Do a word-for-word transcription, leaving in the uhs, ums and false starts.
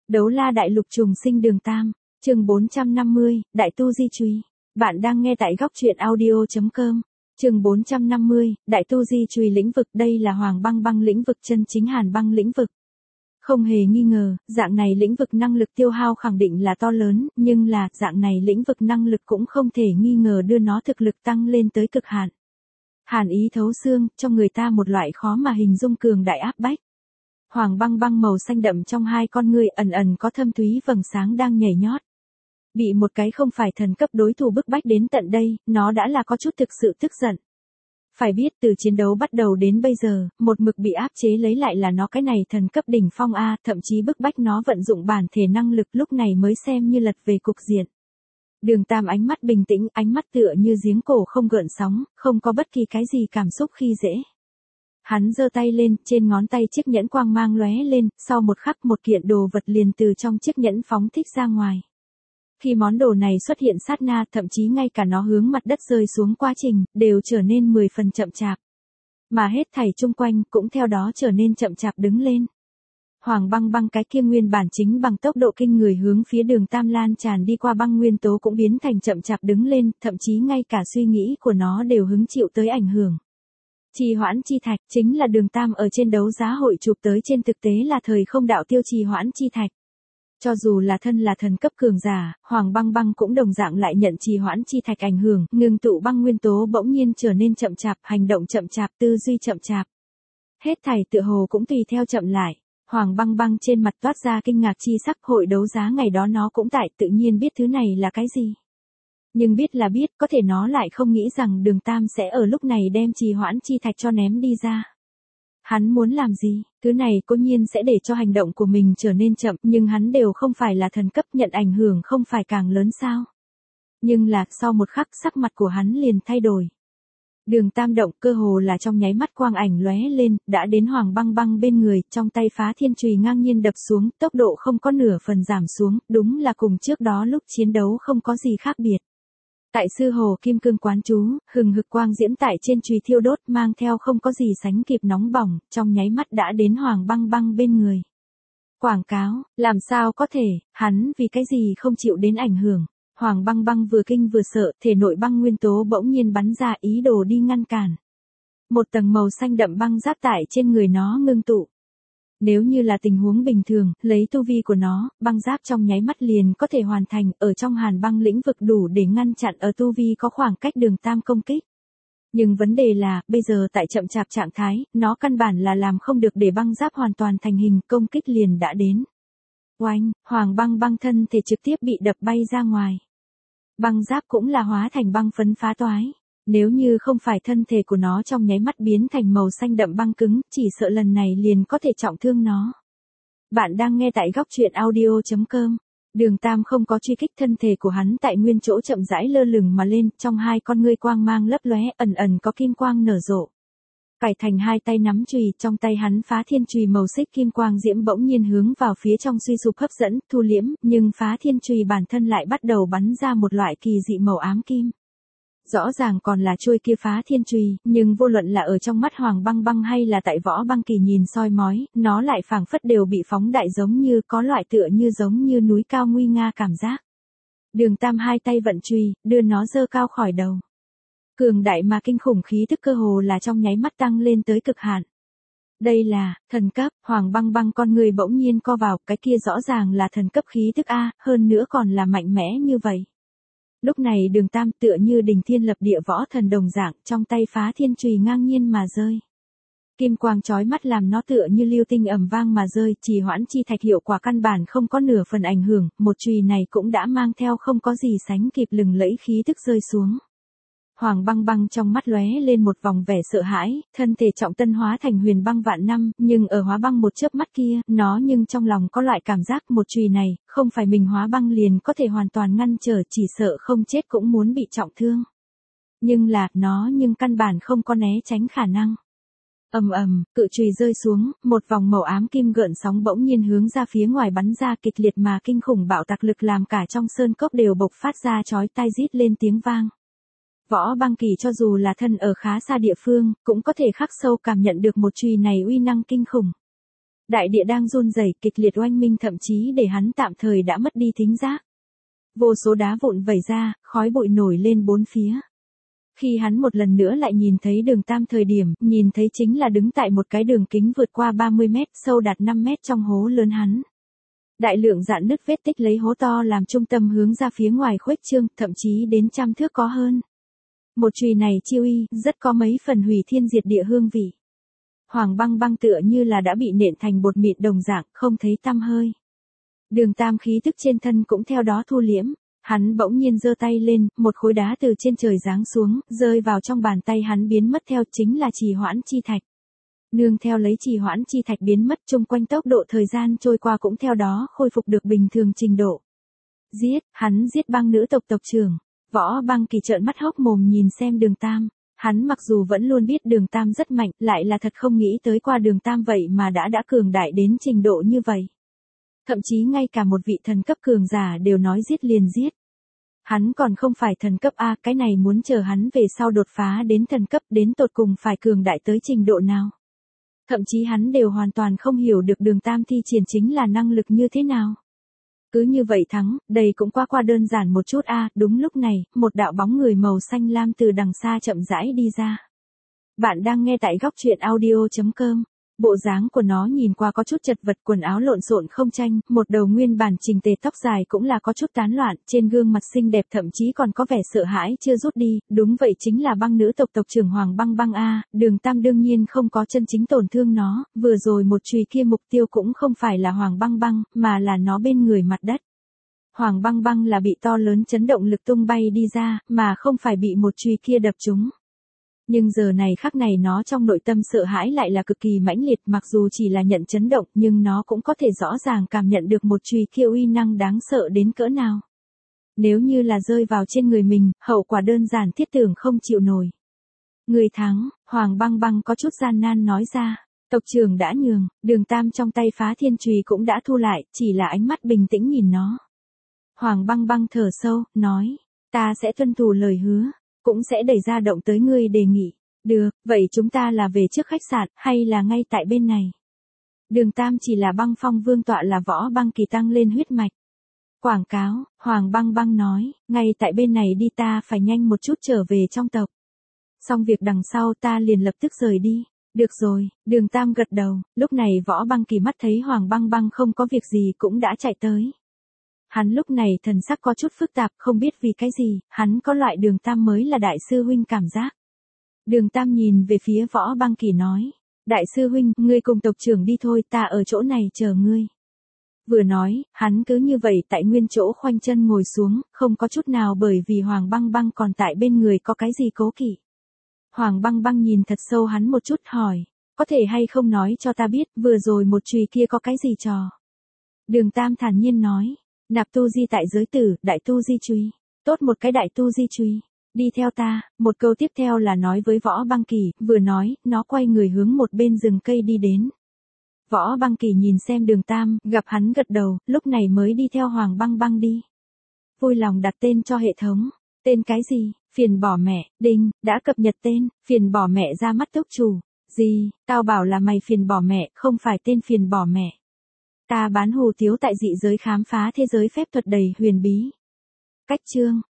Đấu la đại lục trùng sinh đường Tam, chương bốn trăm năm mươi, Đại tu di chùy. Bạn đang nghe tại góc truyện audio.com. Chương bốn trăm năm mươi, Đại tu di chùy lĩnh vực. Đây là Hoàng Băng Băng lĩnh vực, chân chính Hàn Băng lĩnh vực. Không hề nghi ngờ, dạng này lĩnh vực năng lực tiêu hao khẳng định là to lớn, nhưng là, dạng này lĩnh vực năng lực cũng không thể nghi ngờ đưa nó thực lực tăng lên tới cực hạn. Hàn ý thấu xương, cho người ta một loại khó mà hình dung cường đại áp bách. Hoàng Băng Băng màu xanh đậm trong hai con ngươi ẩn ẩn có thâm thúy vầng sáng đang nhảy nhót. Bị một cái không phải thần cấp đối thủ bức bách đến tận đây, nó đã là có chút thực sự tức giận. Phải biết từ chiến đấu bắt đầu đến bây giờ, một mực bị áp chế lấy lại là nó cái này thần cấp đỉnh phong A, thậm chí bức bách nó vận dụng bản thể năng lực, lúc này mới xem như lật về cục diện. Đường Tam ánh mắt bình tĩnh, ánh mắt tựa như giếng cổ không gợn sóng, không có bất kỳ cái gì cảm xúc khi dễ. Hắn giơ tay lên, trên ngón tay chiếc nhẫn quang mang lóe lên, sau một khắc một kiện đồ vật liền từ trong chiếc nhẫn phóng thích ra ngoài. Khi món đồ này xuất hiện sát na, thậm chí ngay cả nó hướng mặt đất rơi xuống quá trình, đều trở nên mười phần chậm chạp. Mà hết thảy chung quanh cũng theo đó trở nên chậm chạp đứng lên. Hoàng Băng Băng cái kia nguyên bản chính bằng tốc độ kinh người hướng phía đường Tam lan tràn đi qua băng nguyên tố cũng biến thành chậm chạp đứng lên, thậm chí ngay cả suy nghĩ của nó đều hứng chịu tới ảnh hưởng. Trì hoãn chi thạch chính là đường Tam ở trên đấu giá hội chụp tới, trên thực tế là thời không đạo tiêu trì hoãn chi thạch. Cho dù là thân là thần cấp cường giả, Hoàng Băng Băng cũng đồng dạng lại nhận trì hoãn chi thạch ảnh hưởng, ngừng tụ băng nguyên tố bỗng nhiên trở nên chậm chạp, hành động chậm chạp, tư duy chậm chạp. Hết thảy tựa hồ cũng tùy theo chậm lại. Hoàng Băng Băng trên mặt toát ra kinh ngạc chi sắc, hội đấu giá ngày đó nó cũng tại tự nhiên biết thứ này là cái gì. Nhưng biết là biết, có thể nó lại không nghĩ rằng đường Tam sẽ ở lúc này đem trì hoãn chi thạch cho ném đi ra. Hắn muốn làm gì, thứ này cố nhiên sẽ để cho hành động của mình trở nên chậm, nhưng hắn đều không phải là thần cấp, nhận ảnh hưởng không phải càng lớn sao. Nhưng là, sau một khắc sắc mặt của hắn liền thay đổi. Đường Tam động, cơ hồ là trong nháy mắt quang ảnh lóe lên, đã đến Hoàng Băng Băng bên người, trong tay phá thiên chùy ngang nhiên đập xuống, tốc độ không có nửa phần giảm xuống, đúng là cùng trước đó lúc chiến đấu không có gì khác biệt. Tại sư hồ kim cương quán chú, hừng hực quang diễm tại trên chùy thiêu đốt, mang theo không có gì sánh kịp nóng bỏng, trong nháy mắt đã đến Hoàng Băng Băng bên người. Quảng cáo, làm sao có thể, hắn vì cái gì không chịu đến ảnh hưởng. Hoàng Băng Băng vừa kinh vừa sợ, thể nội băng nguyên tố bỗng nhiên bắn ra, ý đồ đi ngăn cản. Một tầng màu xanh đậm băng giáp tại trên người nó ngưng tụ. Nếu như là tình huống bình thường, lấy tu vi của nó, băng giáp trong nháy mắt liền có thể hoàn thành, ở trong Hàn Băng lĩnh vực đủ để ngăn chặn ở tu vi có khoảng cách đường Tam công kích. Nhưng vấn đề là, bây giờ tại chậm chạp trạng thái, nó căn bản là làm không được để băng giáp hoàn toàn thành hình, công kích liền đã đến. Oanh, Hoàng Băng Băng thân thể trực tiếp bị đập bay ra ngoài. Băng giáp cũng là hóa thành băng phấn phá toái. Nếu như không phải thân thể của nó trong nháy mắt biến thành màu xanh đậm băng cứng, chỉ sợ lần này liền có thể trọng thương nó. Bạn đang nghe tại góc truyện audio.com. Đường Tam không có truy kích, thân thể của hắn tại nguyên chỗ chậm rãi lơ lửng mà lên, trong hai con ngươi quang mang lấp lóe, ẩn ẩn có kim quang nở rộ. Cải thành hai tay nắm chùy, trong tay hắn phá thiên chùy màu xích kim quang diễm bỗng nhiên hướng vào phía trong suy sụp hấp dẫn, thu liễm, nhưng phá thiên chùy bản thân lại bắt đầu bắn ra một loại kỳ dị màu ám kim. Rõ ràng còn là chuôi kia phá thiên chùy, nhưng vô luận là ở trong mắt Hoàng Băng Băng hay là tại Võ Băng Kỳ nhìn soi mói, nó lại phảng phất đều bị phóng đại, giống như có loại tựa như giống như núi cao nguy nga cảm giác. Đường Tam hai tay vận chùy, đưa nó giơ cao khỏi đầu. Cường đại mà kinh khủng khí tức cơ hồ là trong nháy mắt tăng lên tới cực hạn. Đây là thần cấp. Hoàng Băng Băng con người bỗng nhiên co vào, cái kia rõ ràng là thần cấp khí tức a, hơn nữa còn là mạnh mẽ như vậy. Lúc này đường Tam tựa như đình thiên lập địa võ thần đồng dạng, trong tay phá thiên chùy ngang nhiên mà rơi. Kim quang chói mắt làm nó tựa như lưu tinh ầm vang mà rơi, trì hoãn chi thạch hiệu quả căn bản không có nửa phần ảnh hưởng, một chùy này cũng đã mang theo không có gì sánh kịp lừng lẫy khí tức rơi xuống. Hoàng Băng Băng trong mắt lóe lên một vòng vẻ sợ hãi, thân thể trọng tân hóa thành huyền băng vạn năm, nhưng ở hóa băng một chớp mắt kia, nó nhưng trong lòng có loại cảm giác một chùy này, không phải mình hóa băng liền có thể hoàn toàn ngăn trở, chỉ sợ không chết cũng muốn bị trọng thương. Nhưng là, nó nhưng căn bản không có né tránh khả năng. Ầm ầm, cự chùy rơi xuống, một vòng màu ám kim gợn sóng bỗng nhiên hướng ra phía ngoài bắn ra, kịch liệt mà kinh khủng bạo tạc lực làm cả trong sơn cốc đều bộc phát ra chói tai rít lên tiếng vang. Võ Băng Kỳ cho dù là thân ở khá xa địa phương, cũng có thể khắc sâu cảm nhận được một chùy này uy năng kinh khủng. Đại địa đang run rẩy kịch liệt oanh minh thậm chí để hắn tạm thời đã mất đi thính giác. Vô số đá vụn vẩy ra, khói bụi nổi lên bốn phía. Khi hắn một lần nữa lại nhìn thấy đường Tam thời điểm, nhìn thấy chính là đứng tại một cái đường kính vượt qua ba mươi mét, sâu đạt năm mét trong hố lớn hắn. Đại lượng rạn nứt vết tích lấy hố to làm trung tâm hướng ra phía ngoài khuếch trương, thậm chí đến trăm thước có hơn. Một chùy này chiêu y, rất có mấy phần hủy thiên diệt địa hương vị. Hoàng Băng Băng tựa như là đã bị nện thành bột mịn đồng dạng, không thấy tăm hơi. Đường Tam khí tức trên thân cũng theo đó thu liễm, hắn bỗng nhiên giơ tay lên, một khối đá từ trên trời giáng xuống, rơi vào trong bàn tay hắn biến mất theo chính là trì hoãn chi thạch. Nương theo lấy trì hoãn chi thạch biến mất chung quanh tốc độ thời gian trôi qua cũng theo đó khôi phục được bình thường trình độ. Giết, hắn giết Băng nữ tộc tộc trưởng. Võ Băng Kỳ trợn mắt hốc mồm nhìn xem đường Tam. Hắn mặc dù vẫn luôn biết đường Tam rất mạnh, lại là thật không nghĩ tới qua đường Tam vậy mà đã đã cường đại đến trình độ như vậy. Thậm chí ngay cả một vị thần cấp cường giả đều nói giết liền giết. Hắn còn không phải thần cấp A, cái này muốn chờ hắn về sau đột phá đến thần cấp đến tột cùng phải cường đại tới trình độ nào. Thậm chí hắn đều hoàn toàn không hiểu được đường Tam thi triển chính là năng lực như thế nào. Cứ như vậy thắng, đây cũng qua qua đơn giản một chút a. À, đúng lúc này, một đạo bóng người màu xanh lam từ đằng xa chậm rãi đi ra. Bạn đang nghe tại góc truyện audio chấm com. Bộ dáng của nó nhìn qua có chút chật vật, quần áo lộn xộn không tranh, một đầu nguyên bản chỉnh tề tóc dài cũng là có chút tán loạn, trên gương mặt xinh đẹp thậm chí còn có vẻ sợ hãi chưa rút đi, đúng vậy chính là Băng nữ tộc tộc trưởng Hoàng Băng Băng a. Đường Tam đương nhiên không có chân chính tổn thương nó, vừa rồi một chùy kia mục tiêu cũng không phải là Hoàng Băng Băng, mà là nó bên người mặt đất. Hoàng Băng Băng là bị to lớn chấn động lực tung bay đi ra, mà không phải bị một chùy kia đập trúng. Nhưng giờ này khắc này nó trong nội tâm sợ hãi lại là cực kỳ mãnh liệt, mặc dù chỉ là nhận chấn động nhưng nó cũng có thể rõ ràng cảm nhận được một chùy kia uy năng đáng sợ đến cỡ nào. Nếu như là rơi vào trên người mình, hậu quả đơn giản thiết tưởng không chịu nổi. Người thắng, Hoàng Băng Băng có chút gian nan nói ra, tộc trưởng đã nhường, đường Tam trong tay phá thiên chùy cũng đã thu lại, chỉ là ánh mắt bình tĩnh nhìn nó. Hoàng Băng Băng thở sâu, nói, ta sẽ tuân thủ lời hứa. Cũng sẽ đẩy ra động tới ngươi đề nghị. Được, vậy chúng ta là về trước khách sạn, hay là ngay tại bên này? Đường Tam chỉ là Băng Phong Vương tọa là Võ Băng Kỳ tăng lên huyết mạch. Quảng cáo, Hoàng Băng Băng nói, ngay tại bên này đi, ta phải nhanh một chút trở về trong tộc. Xong việc đằng sau ta liền lập tức rời đi. Được rồi, đường Tam gật đầu, lúc này Võ Băng Kỳ mắt thấy Hoàng Băng Băng không có việc gì cũng đã chạy tới. Hắn lúc này thần sắc có chút phức tạp, không biết vì cái gì, hắn có loại đường Tam mới là đại sư huynh cảm giác. Đường Tam nhìn về phía Võ Băng Kỳ nói, đại sư huynh, ngươi cùng tộc trưởng đi thôi, ta ở chỗ này chờ ngươi. Vừa nói, hắn cứ như vậy tại nguyên chỗ khoanh chân ngồi xuống, không có chút nào bởi vì Hoàng Băng Băng còn tại bên người có cái gì cố kỵ. Hoàng Băng Băng nhìn thật sâu hắn một chút hỏi, có thể hay không nói cho ta biết, vừa rồi một chùy kia có cái gì trò. Đường Tam thản nhiên nói, nạp tu di tại giới tử, đại tu di chùy. Tốt một cái đại tu di chùy. Đi theo ta, một câu tiếp theo là nói với Võ Băng Kỳ, vừa nói, nó quay người hướng một bên rừng cây đi đến. Võ Băng Kỳ nhìn xem đường Tam, gặp hắn gật đầu, lúc này mới đi theo Hoàng Băng Băng đi. Vui lòng đặt tên cho hệ thống. Tên cái gì? Phiền bỏ mẹ, đinh, đã cập nhật tên, phiền bỏ mẹ ra mắt tốc chủ. Gì, tao bảo là mày phiền bỏ mẹ, không phải tên phiền bỏ mẹ. Ta bán hù tiếu tại dị giới khám phá thế giới phép thuật đầy huyền bí. Cách chương,